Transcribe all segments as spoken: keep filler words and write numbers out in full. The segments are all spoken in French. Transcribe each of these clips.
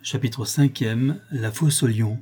Chapitre cinquième. La fosse au lion.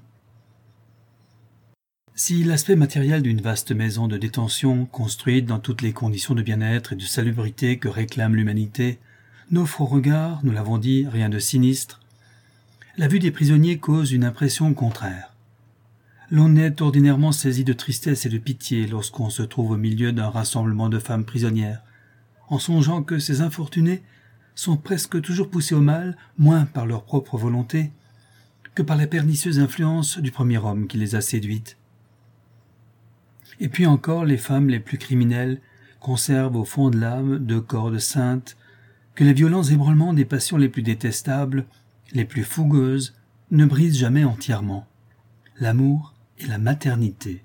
Si l'aspect matériel d'une vaste maison de détention, construite dans toutes les conditions de bien-être et de salubrité que réclame l'humanité, n'offre au regard, nous l'avons dit, rien de sinistre, la vue des prisonniers cause une impression contraire. L'on est ordinairement saisi de tristesse et de pitié lorsqu'on se trouve au milieu d'un rassemblement de femmes prisonnières, en songeant que ces infortunés sont presque toujours poussés au mal, moins par leur propre volonté que par la pernicieuse influence du premier homme qui les a séduites. Et puis encore, les femmes les plus criminelles conservent au fond de l'âme deux cordes saintes que les violents ébranlements des passions les plus détestables, les plus fougueuses, ne brisent jamais entièrement: l'amour et la maternité.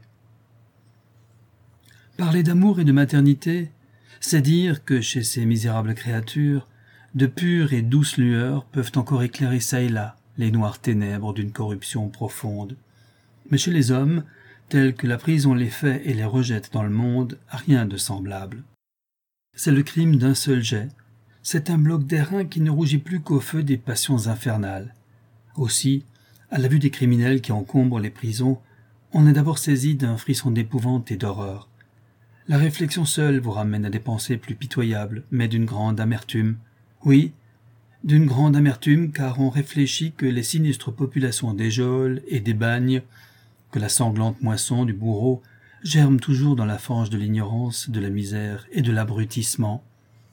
Parler d'amour et de maternité, c'est dire que chez ces misérables créatures, de pures et douces lueurs peuvent encore éclairer çà et là les noires ténèbres d'une corruption profonde. Mais chez les hommes, tels que la prison les fait et les rejette dans le monde, rien de semblable. C'est le crime d'un seul jet, c'est un bloc d'airain qui ne rougit plus qu'au feu des passions infernales. Aussi, à la vue des criminels qui encombrent les prisons, on est d'abord saisi d'un frisson d'épouvante et d'horreur. La réflexion seule vous ramène à des pensées plus pitoyables, mais d'une grande amertume. Oui, d'une grande amertume, car on réfléchit que les sinistres populations des geôles et des bagnes, que la sanglante moisson du bourreau germe toujours dans la fange de l'ignorance, de la misère et de l'abrutissement.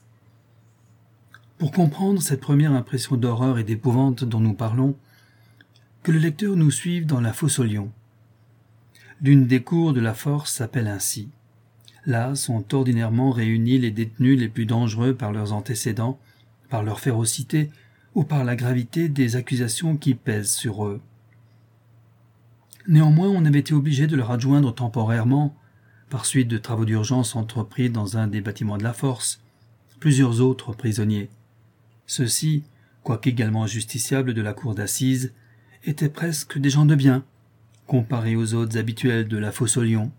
Pour comprendre cette première impression d'horreur et d'épouvante dont nous parlons, que le lecteur nous suive dans la fosse au lion. L'une des cours de la force s'appelle ainsi. Là sont ordinairement réunis les détenus les plus dangereux par leurs antécédents, par leur férocité ou par la gravité des accusations qui pèsent sur eux. Néanmoins, on avait été obligé de leur adjoindre temporairement, par suite de travaux d'urgence entrepris dans un des bâtiments de la force, plusieurs autres prisonniers. Ceux-ci, quoique également justiciables de la cour d'assises, étaient presque des gens de bien, comparés aux autres habituels de la fosse au lion.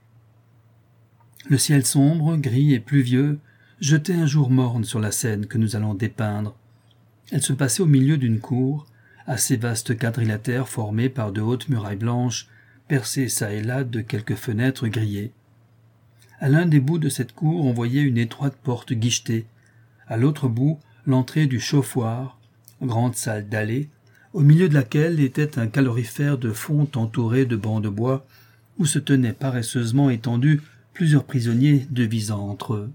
Le ciel sombre, gris et pluvieux jetait un jour morne sur la scène que nous allons dépeindre. Elle se passait au milieu d'une cour, assez vaste quadrilatère formée par de hautes murailles blanches, percées çà et là de quelques fenêtres grillées. À l'un des bouts de cette cour, on voyait une étroite porte guichetée. À l'autre bout, l'entrée du chauffoir, grande salle dallée, au milieu de laquelle était un calorifère de fonte entouré de bancs de bois, où se tenaient paresseusement étendus plusieurs prisonniers devisant entre eux.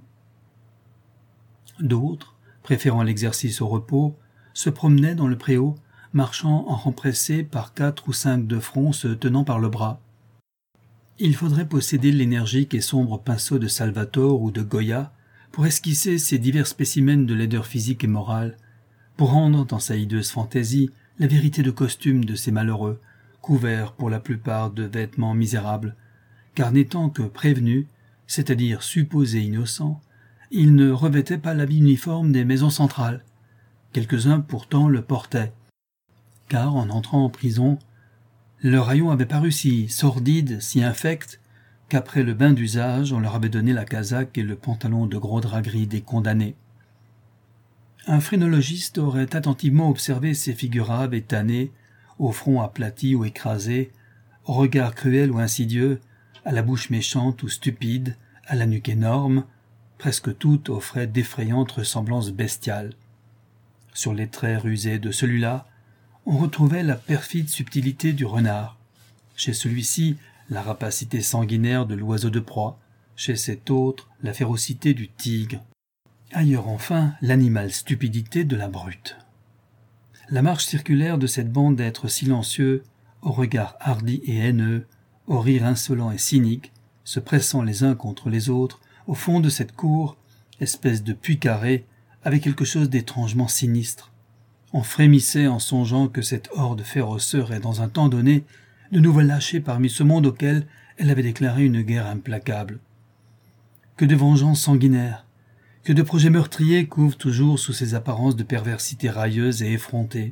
D'autres, préférant l'exercice au repos, se promenaient dans le préau, marchant en rang pressé par quatre ou cinq de front se tenant par le bras. Il faudrait posséder l'énergique et sombre pinceau de Salvator ou de Goya pour esquisser ces divers spécimens de laideur physique et morale, pour rendre dans sa hideuse fantaisie la vérité de costume de ces malheureux, couverts pour la plupart de vêtements misérables, car n'étant que prévenus, c'est-à-dire supposés innocents, ils ne revêtaient pas l'habit uniforme des maisons centrales. Quelques-uns pourtant le portaient, car en entrant en prison, leur rayon avait paru si sordide, si infect, qu'après le bain d'usage, on leur avait donné la casaque et le pantalon de gros drap gris des condamnés. Un phrénologiste aurait attentivement observé ces figurables et tannés, au front aplati ou écrasé, au regard cruel ou insidieux, à la bouche méchante ou stupide, à la nuque énorme, presque toutes offraient d'effrayantes ressemblances bestiales. Sur les traits rusés de celui-là, on retrouvait la perfide subtilité du renard. Chez celui-ci, la rapacité sanguinaire de l'oiseau de proie. Chez cet autre, la férocité du tigre. Ailleurs enfin, l'animal stupidité de la brute. La marche circulaire de cette bande d'êtres silencieux, au regard hardi et haineux, au rire insolent et cynique, se pressant les uns contre les autres, au fond de cette cour, espèce de puits carré, avait quelque chose d'étrangement sinistre. On frémissait en songeant que cette horde féroce serait, dans un temps donné, de nouveau lâchée parmi ce monde auquel elle avait déclaré une guerre implacable. Que de vengeances sanguinaires, que de projets meurtriers couvrent toujours sous ces apparences de perversité railleuse et effrontée.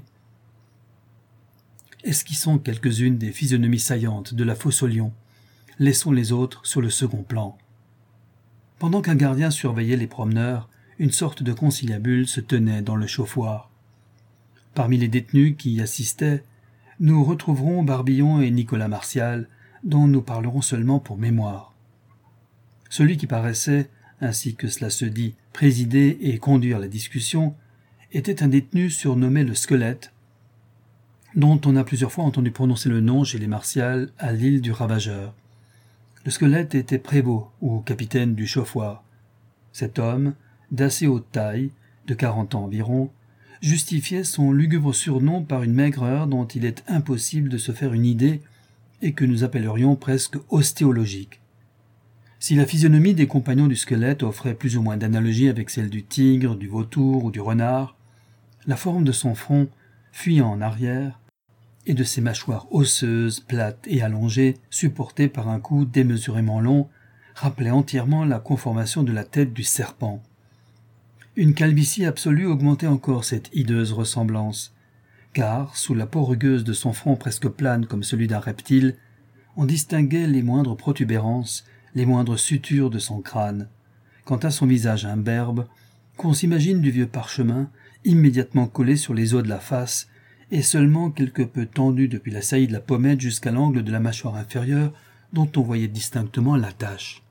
Esquissons quelques-unes des physionomies saillantes de la fosse au lion, laissons les autres sur le second plan. Pendant qu'un gardien surveillait les promeneurs, une sorte de conciliabule se tenait dans le chauffoir. Parmi les détenus qui y assistaient, nous retrouverons Barbillon et Nicolas Martial, dont nous parlerons seulement pour mémoire. Celui qui paraissait, ainsi que cela se dit, présider et conduire la discussion, était un détenu surnommé le Squelette, dont on a plusieurs fois entendu prononcer le nom chez les Martial à l'île du Ravageur. Le Squelette était prévôt ou capitaine du chauffoir. Cet homme, d'assez haute taille, de quarante ans environ, justifiait son lugubre surnom par une maigreur dont il est impossible de se faire une idée et que nous appellerions presque ostéologique. Si la physionomie des compagnons du Squelette offrait plus ou moins d'analogie avec celle du tigre, du vautour ou du renard, la forme de son front, fuyant en arrière, et de ses mâchoires osseuses, plates et allongées, supportées par un cou démesurément long, rappelait entièrement la conformation de la tête du serpent. Une calvitie absolue augmentait encore cette hideuse ressemblance, car, sous la peau rugueuse de son front presque plane comme celui d'un reptile, on distinguait les moindres protubérances, les moindres sutures de son crâne. Quant à son visage imberbe, qu'on s'imagine du vieux parchemin, immédiatement collé sur les os de la face, et seulement quelque peu tendu depuis la saillie de la pommette jusqu'à l'angle de la mâchoire inférieure, dont on voyait distinctement la tache.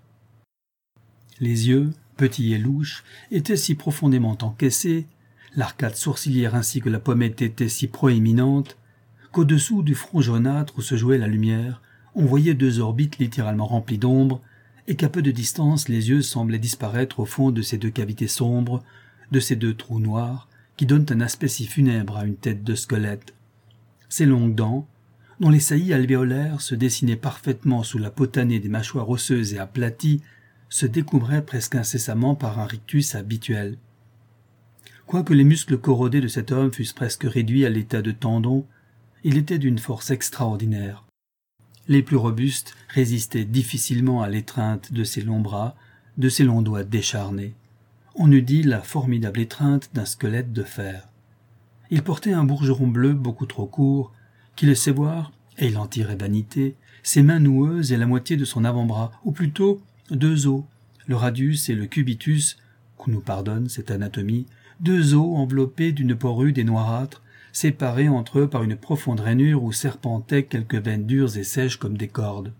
Les yeux, petits et louches, étaient si profondément encaissés, l'arcade sourcilière ainsi que la pommette étaient si proéminentes, qu'au-dessous du front jaunâtre où se jouait la lumière, on voyait deux orbites littéralement remplies d'ombre, et qu'à peu de distance les yeux semblaient disparaître au fond de ces deux cavités sombres, de ces deux trous noirs, qui donnent un aspect si funèbre à une tête de squelette. Ces longues dents, dont les saillies alvéolaires se dessinaient parfaitement sous la peau tannée des mâchoires osseuses et aplaties, se découvraient presque incessamment par un rictus habituel. Quoique les muscles corrodés de cet homme fussent presque réduits à l'état de tendons, il était d'une force extraordinaire. Les plus robustes résistaient difficilement à l'étreinte de ses longs bras, de ses longs doigts décharnés. On eût dit la formidable étreinte d'un squelette de fer. Il portait un bourgeron bleu beaucoup trop court, qui laissait voir, et il en tirait vanité, ses mains noueuses et la moitié de son avant-bras, ou plutôt deux os, le radius et le cubitus, qu'on nous pardonne cette anatomie, deux os enveloppés d'une peau rude et noirâtre, séparés entre eux par une profonde rainure où serpentaient quelques veines dures et sèches comme des cordes.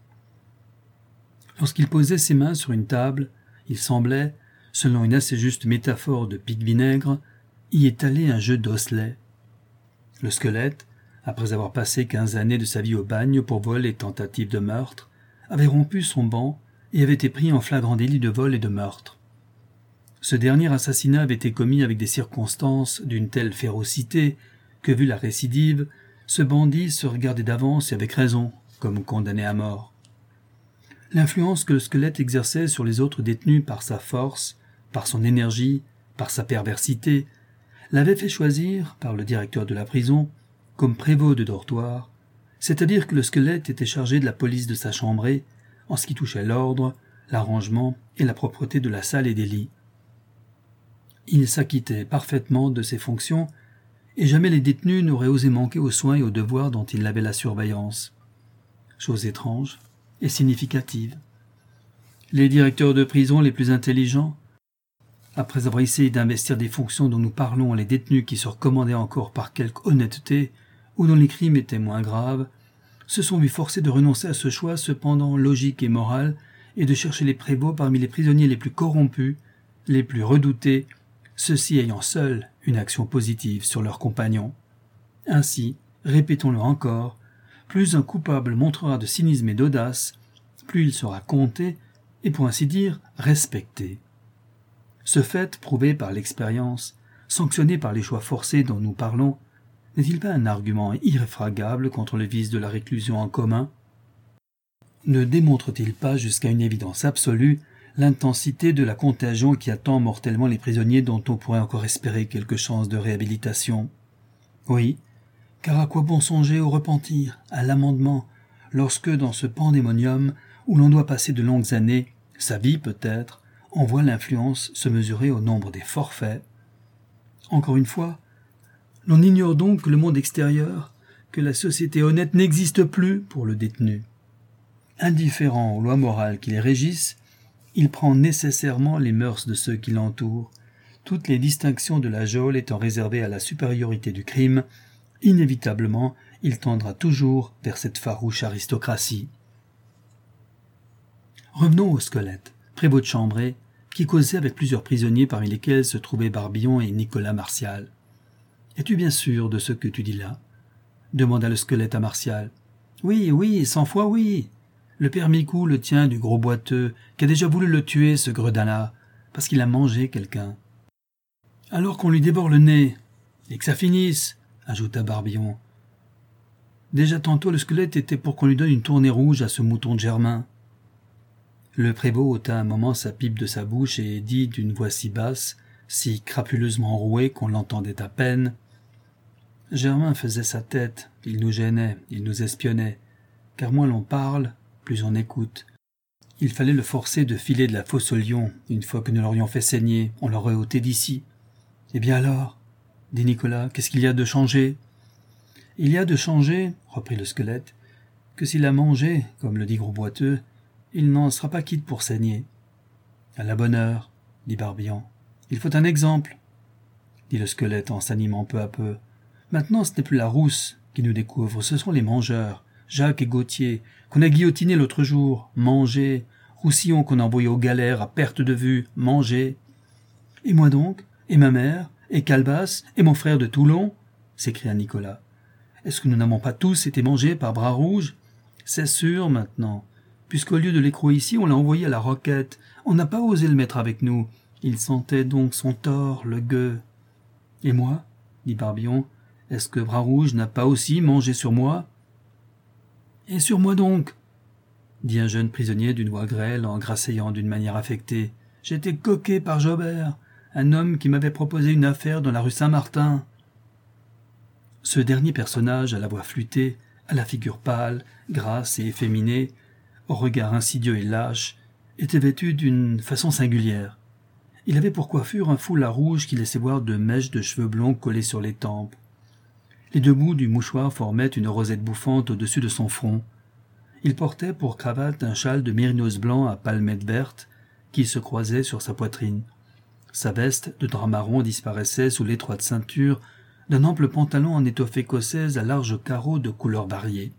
Lorsqu'il posait ses mains sur une table, il semblait, selon une assez juste métaphore de pique-vinaigre, y étaler un jeu d'osselets. Le squelette, après avoir passé quinze années de sa vie au bagne pour vol et tentative de meurtre, avait rompu son ban et avait été pris en flagrant délit de vol et de meurtre. Ce dernier assassinat avait été commis avec des circonstances d'une telle férocité que, vu la récidive, ce bandit se regardait d'avance et avec raison, comme condamné à mort. L'influence que le squelette exerçait sur les autres détenus par sa force, par son énergie, par sa perversité, l'avait fait choisir, par le directeur de la prison, comme prévôt de dortoir, c'est-à-dire que le squelette était chargé de la police de sa chambrée, en ce qui touchait l'ordre, l'arrangement et la propreté de la salle et des lits. Il s'acquittait parfaitement de ses fonctions, et jamais les détenus n'auraient osé manquer aux soins et aux devoirs dont il avait la surveillance. Chose étrange et significative. Les directeurs de prison les plus intelligents, après avoir essayé d'investir des fonctions dont nous parlons les détenus qui se recommandaient encore par quelque honnêteté ou dont les crimes étaient moins graves, se sont vus forcés de renoncer à ce choix cependant logique et moral et de chercher les prévôts parmi les prisonniers les plus corrompus, les plus redoutés, ceux-ci ayant seuls une action positive sur leurs compagnons. Ainsi, répétons-le encore, plus un coupable montrera de cynisme et d'audace, plus il sera compté et pour ainsi dire respecté. Ce fait, prouvé par l'expérience, sanctionné par les choix forcés dont nous parlons, n'est-il pas un argument irréfragable contre le vice de la réclusion en commun? Ne démontre-t-il pas jusqu'à une évidence absolue l'intensité de la contagion qui attend mortellement les prisonniers dont on pourrait encore espérer quelque chance de réhabilitation? Oui, car à quoi bon songer au repentir, à l'amendement, lorsque dans ce pandémonium où l'on doit passer de longues années, sa vie peut-être, on voit l'influence se mesurer au nombre des forfaits? Encore une fois, l'on ignore donc que le monde extérieur, que la société honnête n'existe plus pour le détenu. Indifférent aux lois morales qui les régissent, il prend nécessairement les mœurs de ceux qui l'entourent, toutes les distinctions de la geôle étant réservées à la supériorité du crime, inévitablement, il tendra toujours vers cette farouche aristocratie. Revenons au squelette, prévôt de chambrée, qui causait avec plusieurs prisonniers parmi lesquels se trouvaient Barbillon et Nicolas Martial. « Es-tu bien sûr de ce que tu dis là ?» demanda le squelette à Martial. « Oui, oui, cent fois oui. Le père Micou le tient du gros boiteux qui a déjà voulu le tuer, ce gredin-là, parce qu'il a mangé quelqu'un. »« Alors qu'on lui déborde le nez, et que ça finisse, » ajouta Barbillon. Déjà tantôt le squelette était pour qu'on lui donne une tournée rouge à ce mouton de Germain. Le prévôt ôta un moment sa pipe de sa bouche et dit d'une voix si basse, si crapuleusement rouée qu'on l'entendait à peine. Germain faisait sa tête, il nous gênait, il nous espionnait, car moins l'on parle, plus on écoute. Il fallait le forcer de filer de la fosse au lion, une fois que nous l'aurions fait saigner, on l'aurait ôté d'ici. Eh bien alors, dit Nicolas, qu'est-ce qu'il y a de changé? Il y a de changé, reprit le squelette, que s'il a mangé, comme le dit Gros Boiteux, il n'en sera pas quitte pour saigner. À la bonne heure, dit Barbillon. Il faut un exemple, dit le squelette en s'animant peu à peu. Maintenant, ce n'est plus la rousse qui nous découvre, ce sont les mangeurs, Jacques et Gauthier, qu'on a guillotinés l'autre jour, mangés, Roussillon qu'on a envoyé aux galères à perte de vue, mangés. Et moi donc, et ma mère, et Calebasse, et mon frère de Toulon, s'écria Nicolas. Est-ce que nous n'avons pas tous été mangés par Bras Rouge? C'est sûr maintenant, puisqu'au lieu de l'écrou ici, on l'a envoyé à la Roquette. On n'a pas osé le mettre avec nous. Il sentait donc son tort, le gueux. Et moi, dit Barbillon, est-ce que Bras Rouge n'a pas aussi mangé sur moi? Et sur moi donc, dit un jeune prisonnier d'une voix grêle en grasseyant d'une manière affectée. J'étais coqué par Jobert, un homme qui m'avait proposé une affaire dans la rue Saint-Martin. Ce dernier personnage, à la voix flûtée, à la figure pâle, grasse et efféminée, au regard insidieux et lâche, était vêtu d'une façon singulière. Il avait pour coiffure un foulard rouge qui laissait voir deux mèches de cheveux blonds collées sur les tempes. Les deux bouts du mouchoir formaient une rosette bouffante au-dessus de son front. Il portait pour cravate un châle de mérinos blanc à palmettes vertes qui se croisait sur sa poitrine. Sa veste de drap marron disparaissait sous l'étroite ceinture d'un ample pantalon en étoffe écossaise à larges carreaux de couleurs variées.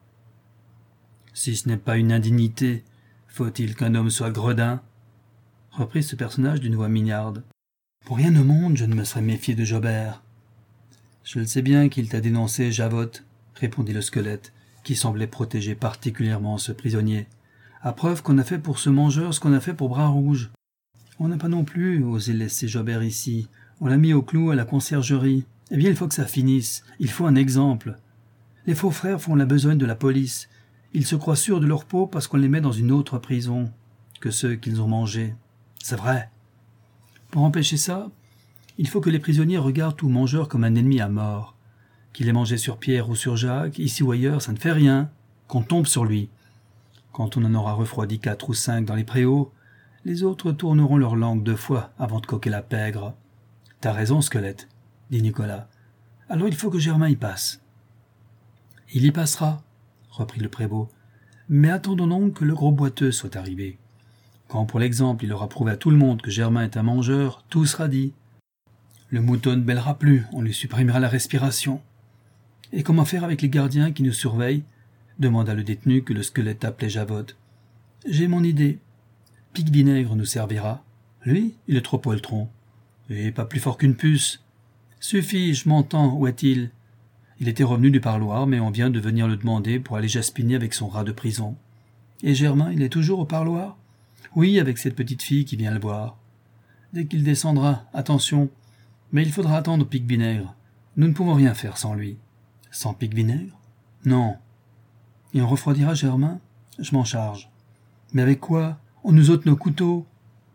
Si ce n'est pas une indignité, faut-il qu'un homme soit gredin? Reprit ce personnage d'une voix mignarde. Pour rien au monde, je ne me serais méfié de Jobert. Je le sais bien qu'il t'a dénoncé, Javotte, répondit le squelette, qui semblait protéger particulièrement ce prisonnier. À preuve qu'on a fait pour ce mangeur ce qu'on a fait pour Bras Rouge. On n'a pas non plus osé laisser Jobert ici. On l'a mis au clou à la conciergerie. Eh bien, il faut que ça finisse. Il faut un exemple. Les faux frères font la besogne de la police. Ils se croient sûrs de leur peau parce qu'on les met dans une autre prison que ceux qu'ils ont mangés. C'est vrai. Pour empêcher ça, il faut que les prisonniers regardent tout mangeur comme un ennemi à mort. Qu'il ait mangé sur Pierre ou sur Jacques, ici ou ailleurs, ça ne fait rien. Qu'on tombe sur lui. Quand on en aura refroidi quatre ou cinq dans les préaux, les autres tourneront leur langue deux fois avant de coquer la pègre. T'as raison, squelette, dit Nicolas. Alors il faut que Germain y passe. Il y passera, reprit le prévôt. Mais attendons donc que le gros boiteux soit arrivé. Quand, pour l'exemple, il aura prouvé à tout le monde que Germain est un mangeur, tout sera dit. Le mouton ne bêlera plus, on lui supprimera la respiration. Et comment faire avec les gardiens qui nous surveillent? Demanda le détenu que le squelette appelait Javotte. J'ai mon idée. Pique-Vinaigre nous servira. Lui, il est trop poltron. Et pas plus fort qu'une puce. Suffit, je m'entends, où est-il? Il était revenu du parloir, mais on vient de venir le demander pour aller jaspiner avec son rat de prison. Et Germain, il est toujours au parloir? Oui, avec cette petite fille qui vient le voir. Dès qu'il descendra, attention. Mais il faudra attendre Pique-Vinaigre. Nous ne pouvons rien faire sans lui. Sans Pique-Vinaigre? Non. Et on refroidira Germain? Je m'en charge. Mais avec quoi? On nous ôte nos couteaux.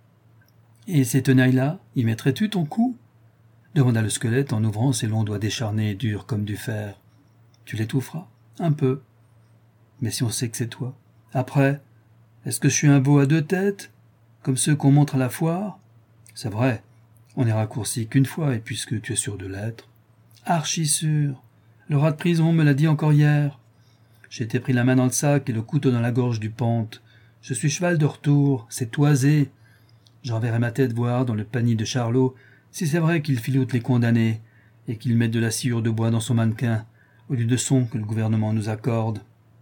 Et ces tenailles-là, y mettrais-tu ton cou? Demanda le squelette en ouvrant ses longs doigts décharnés et durs comme du fer. Tu l'étoufferas? Un peu. Mais si on sait que c'est toi. Après, est-ce que je suis un veau à deux têtes, comme ceux qu'on montre à la foire? C'est vrai, on n'est raccourci qu'une fois, et puisque tu es sûr de l'être. Archi sûr. Le rat de prison me l'a dit encore hier. J'étais pris la main dans le sac et le couteau dans la gorge du pente. Je suis cheval de retour, c'est toisé. J'enverrai ma tête voir dans le panier de Charlot Si c'est vrai qu'il filoute les condamnés et qu'il met de la sciure de bois dans son mannequin au lieu de son que le gouvernement nous accorde.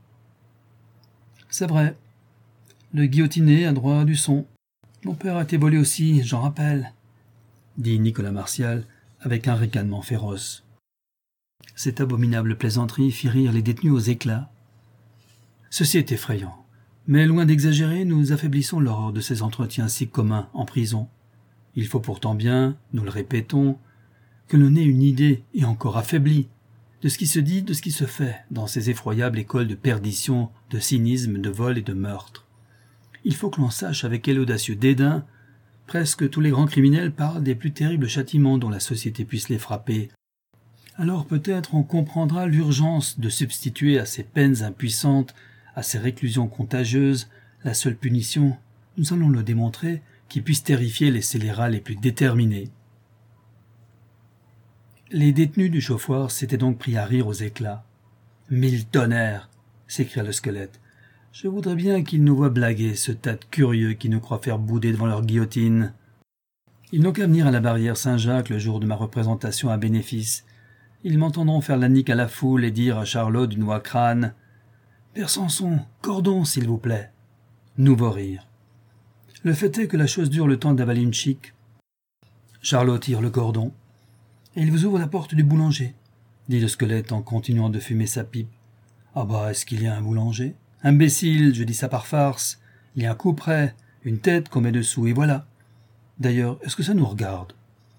C'est vrai. Le guillotiné a droit à du son. Mon père a été volé aussi, j'en rappelle, dit Nicolas Martial avec un ricanement féroce. Cette abominable plaisanterie fit rire les détenus aux éclats. Ceci est effrayant, mais loin d'exagérer, nous affaiblissons l'horreur de ces entretiens si communs en prison. Il faut pourtant bien, nous le répétons, que l'on ait une idée, et encore affaiblie, de ce qui se dit, de ce qui se fait dans ces effroyables écoles de perdition, de cynisme, de vol et de meurtre. Il faut que l'on sache avec quel audacieux dédain presque tous les grands criminels parlent des plus terribles châtiments dont la société puisse les frapper. Alors peut-être on comprendra l'urgence de substituer à ces peines impuissantes, à ces réclusions contagieuses, la seule punition, nous allons le démontrer, qui puisse terrifier les scélérats les plus déterminés. Les détenus du chauffoir s'étaient donc pris à rire aux éclats. « Mille tonnerres !» s'écria le squelette. « Je voudrais bien qu'ils nous voient blaguer, ce tas de curieux qui nous croient faire bouder devant leur guillotine. Ils n'ont qu'à venir à la barrière Saint-Jacques le jour de ma représentation à bénéfice. Ils m'entendront faire la nique à la foule et dire à Charlot du noix crâne « Père Samson, cordon, s'il vous plaît !» Nouveau rire. Le fait est que la chose dure le temps d'avaler une chique. Charlot tire le cordon. « Et il vous ouvre la porte du boulanger », dit le squelette en continuant de fumer sa pipe. « Ah bah, est-ce qu'il y a un boulanger ? Imbécile, je dis ça par farce. Il y a un coup près, une tête qu'on met dessous, et voilà. D'ailleurs, est-ce que ça nous regarde ?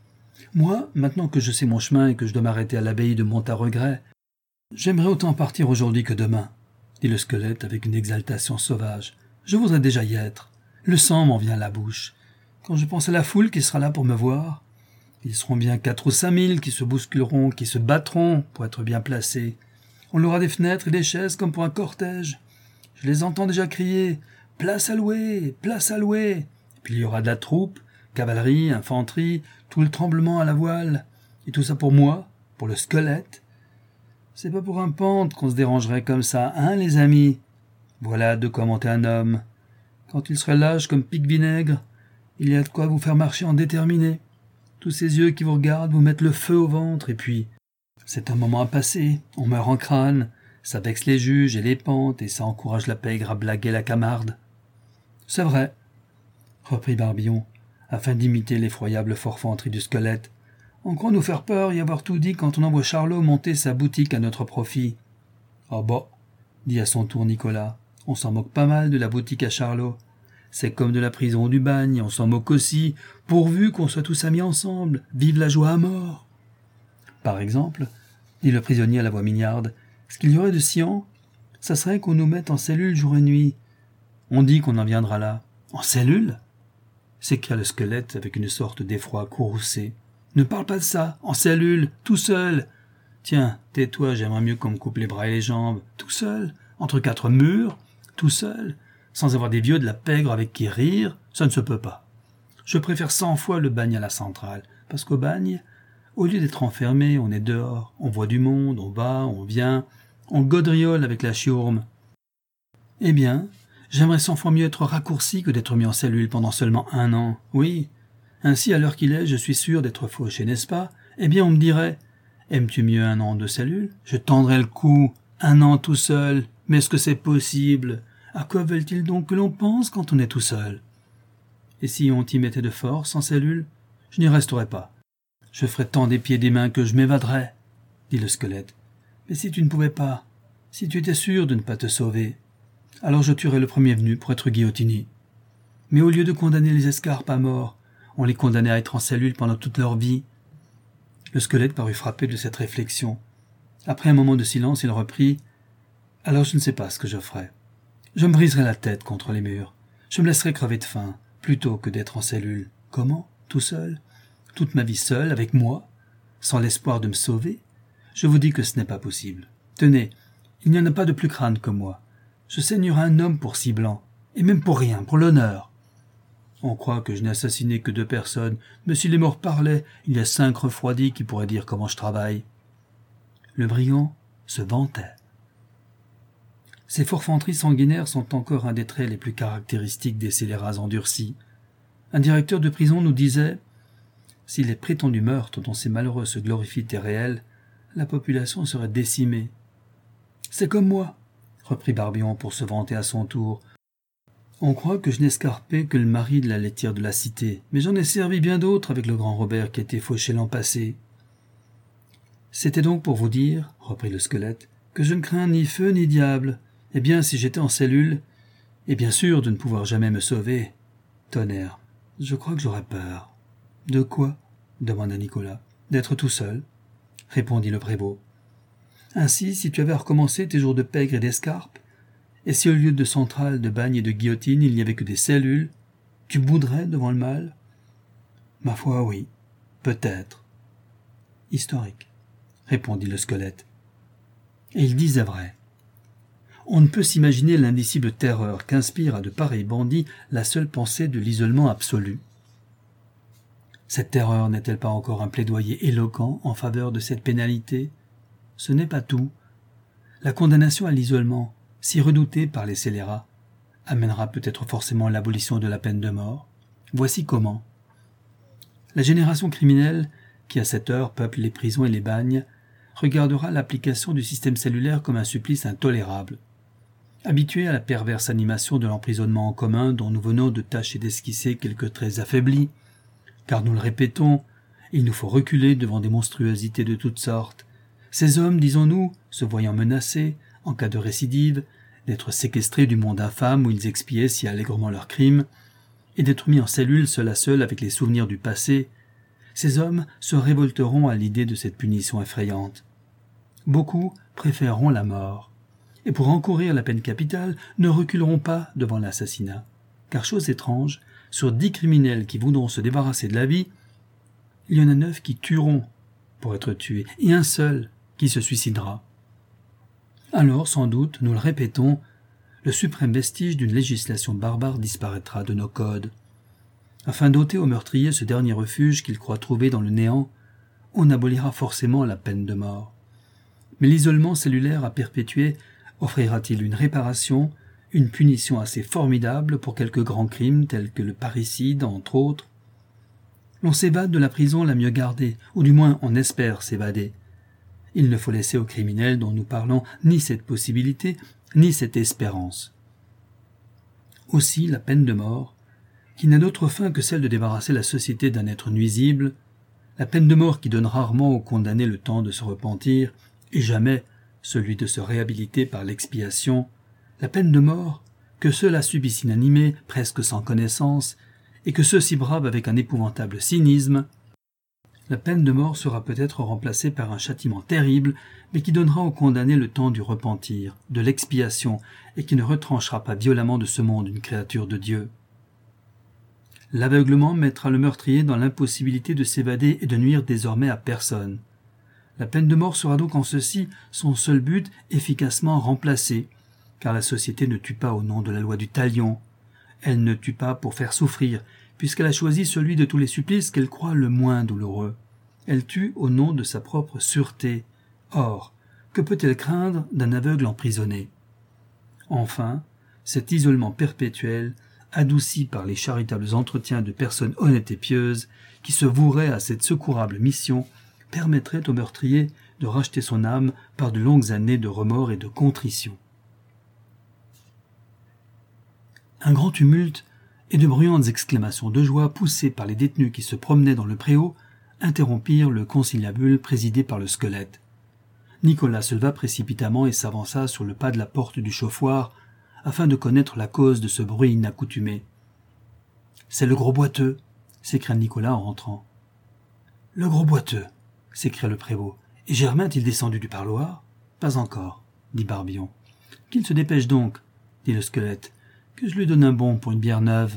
Moi, maintenant que je sais mon chemin et que je dois m'arrêter à l'abbaye de Montaregret, j'aimerais autant partir aujourd'hui que demain, dit le squelette avec une exaltation sauvage. Je voudrais déjà y être. Le sang m'en vient à la bouche. Quand je pense à la foule qui sera là pour me voir, ils seront bien quatre ou cinq mille qui se bousculeront, qui se battront pour être bien placés. On aura des fenêtres et des chaises comme pour un cortège. Je les entends déjà crier « Place à louer, place à louer !» Et puis il y aura de la troupe, cavalerie, infanterie, tout le tremblement à la voile. Et tout ça pour moi, pour le squelette. C'est pas pour un pente qu'on se dérangerait comme ça, hein, les amis? Voilà de quoi monter un homme. Quand il serait lâche comme pique-vinaigre, il y a de quoi vous faire marcher en déterminé. Tous ces yeux qui vous regardent vous mettent le feu au ventre, et puis, c'est un moment à passer, on meurt en crâne, ça vexe les juges et les pentes, et ça encourage la pègre à blaguer la camarde. C'est vrai, reprit Barbillon, afin d'imiter l'effroyable forfanterie du squelette. On croit nous faire peur et avoir tout dit quand on envoie Charlot monter sa boutique à notre profit. Ah bah, dit à son tour Nicolas, on s'en moque pas mal de la boutique à Charlot. C'est comme de la prison ou du bagne, on s'en moque aussi, pourvu qu'on soit tous amis ensemble, vive la joie à mort. Par exemple, dit le prisonnier à la voix mignarde, ce qu'il y aurait de sciant, ça serait qu'on nous mette en cellule jour et nuit. On dit qu'on en viendra là. En cellule? S'écria le squelette avec une sorte d'effroi courroucé. Ne parle pas de ça, en cellule, tout seul. Tiens, tais-toi, j'aimerais mieux qu'on me coupe les bras et les jambes, tout seul, entre quatre murs, tout seul, sans avoir des vieux de la pègre avec qui rire, ça ne se peut pas. Je préfère cent fois le bagne à la centrale, parce qu'au bagne, au lieu d'être enfermé, on est dehors, on voit du monde, on va, on vient, on gaudriole avec la chiourme. Eh bien, j'aimerais cent fois mieux être raccourci que d'être mis en cellule pendant seulement un an, oui. Ainsi, à l'heure qu'il est, je suis sûr d'être fauché, n'est-ce pas? Eh bien, on me dirait, aimes-tu mieux un an de cellule? Je tendrais le cou, un an tout seul, mais est-ce que c'est possible? À quoi veulent-ils donc que l'on pense quand on est tout seul? Et si on t'y mettait de force en cellule, je n'y resterais pas. Je ferais tant des pieds et des mains que je m'évaderais, dit le squelette. Mais si tu ne pouvais pas, si tu étais sûr de ne pas te sauver, alors je tuerais le premier venu pour être guillotiné. Mais au lieu de condamner les escarpes à mort, on les condamnait à être en cellule pendant toute leur vie. Le squelette parut frappé de cette réflexion. Après un moment de silence, il reprit « Alors je ne sais pas ce que je ferais. Je me briserais la tête contre les murs. Je me laisserais crever de faim, plutôt que d'être en cellule. Comment? Tout seul? Toute ma vie seule, avec moi? Sans l'espoir de me sauver? Je vous dis que ce n'est pas possible. Tenez, il n'y en a pas de plus crâne que moi. Je saignerai un homme pour six blancs, et même pour rien, pour l'honneur. On croit que je n'ai assassiné que deux personnes, mais si les morts parlaient, il y a cinq refroidis qui pourraient dire comment je travaille. » Le brigand se vantait. Ces forfanteries sanguinaires sont encore un des traits les plus caractéristiques des scélérats endurcis. Un directeur de prison nous disait « si les prétendus meurtres dont ces malheureux se glorifient étaient réels, la population serait décimée. « C'est comme moi, » reprit Barbillon pour se vanter à son tour. « On croit que je n'ai escarpé que le mari de la laitière de la cité, mais j'en ai servi bien d'autres avec le grand Robert qui a été fauché l'an passé. »« C'était donc pour vous dire, » reprit le squelette, « que je ne crains ni feu ni diable. Eh bien, si j'étais en cellule, et bien sûr de ne pouvoir jamais me sauver. Tonnerre, je crois que j'aurais peur. »« De quoi ?» demanda Nicolas. « D'être tout seul, » répondit le prévôt. « Ainsi, si tu avais recommencé tes jours de pègre et d'escarpe, et si au lieu de centrale, de bagne et de guillotine, il n'y avait que des cellules, tu bouderais devant le mal ?»« Ma foi, oui, peut-être. »« Historique, » répondit le squelette. Et il disait vrai. On ne peut s'imaginer l'indicible terreur qu'inspire à de pareils bandits la seule pensée de l'isolement absolu. Cette terreur n'est-elle pas encore un plaidoyer éloquent en faveur de cette pénalité ? Ce n'est pas tout. La condamnation à l'isolement, si redoutée par les scélérats, amènera peut-être forcément l'abolition de la peine de mort. Voici comment. La génération criminelle, qui à cette heure peuple les prisons et les bagnes, regardera l'application du système cellulaire comme un supplice intolérable. Habituée à la perverse animation de l'emprisonnement en commun dont nous venons de tâcher d'esquisser quelques traits affaiblis, car nous le répétons, il nous faut reculer devant des monstruosités de toutes sortes. Ces hommes, disons-nous, se voyant menacés, en cas de récidive, d'être séquestrés du monde infâme où ils expiaient si allègrement leurs crimes, et d'être mis en cellule seul à seul avec les souvenirs du passé, ces hommes se révolteront à l'idée de cette punition effrayante. Beaucoup préféreront la mort, et pour encourir la peine capitale, ne reculeront pas devant l'assassinat, car chose étrange, sur dix criminels qui voudront se débarrasser de la vie, il y en a neuf qui tueront pour être tués, et un seul qui se suicidera. Alors, sans doute, nous le répétons, le suprême vestige d'une législation barbare disparaîtra de nos codes. Afin d'ôter au meurtrier ce dernier refuge qu'il croit trouver dans le néant, on abolira forcément la peine de mort. Mais l'isolement cellulaire à perpétuer offrira-t-il une réparation, une punition assez formidable pour quelques grands crimes tels que le parricide, entre autres? L'on s'évade de la prison la mieux gardée, ou du moins on espère s'évader. Il ne faut laisser aux criminels dont nous parlons ni cette possibilité, ni cette espérance. Aussi la peine de mort, qui n'a d'autre fin que celle de débarrasser la société d'un être nuisible, la peine de mort qui donne rarement aux condamnés le temps de se repentir, et jamais celui de se réhabiliter par l'expiation, la peine de mort que ceux-là subissent inanimés, presque sans connaissance, et que ceux-ci bravent avec un épouvantable cynisme, la peine de mort sera peut-être remplacée par un châtiment terrible, mais qui donnera aux condamnés le temps du repentir, de l'expiation, et qui ne retranchera pas violemment de ce monde une créature de Dieu. L'aveuglement mettra le meurtrier dans l'impossibilité de s'évader et de nuire désormais à personne. La peine de mort sera donc en ceci son seul but efficacement remplacé, car la société ne tue pas au nom de la loi du talion. Elle ne tue pas pour faire souffrir, puisqu'elle a choisi celui de tous les supplices qu'elle croit le moins douloureux. Elle tue au nom de sa propre sûreté. Or, que peut-elle craindre d'un aveugle emprisonné? Enfin, cet isolement perpétuel, adouci par les charitables entretiens de personnes honnêtes et pieuses, qui se voueraient à cette secourable mission, permettrait au meurtrier de racheter son âme par de longues années de remords et de contrition. Un grand tumulte et de bruyantes exclamations de joie poussées par les détenus qui se promenaient dans le préau interrompirent le conciliabule présidé par le squelette. Nicolas se leva précipitamment et s'avança sur le pas de la porte du chauffoir afin de connaître la cause de ce bruit inaccoutumé. « C'est le gros boiteux !» s'écria Nicolas en rentrant. « Le gros boiteux !» s'écria le prévôt. « Et Germain est-il descendu du parloir ?»« Pas encore, » dit Barbillon. « Qu'il se dépêche donc, » dit le squelette, « que je lui donne un bon pour une bière neuve. »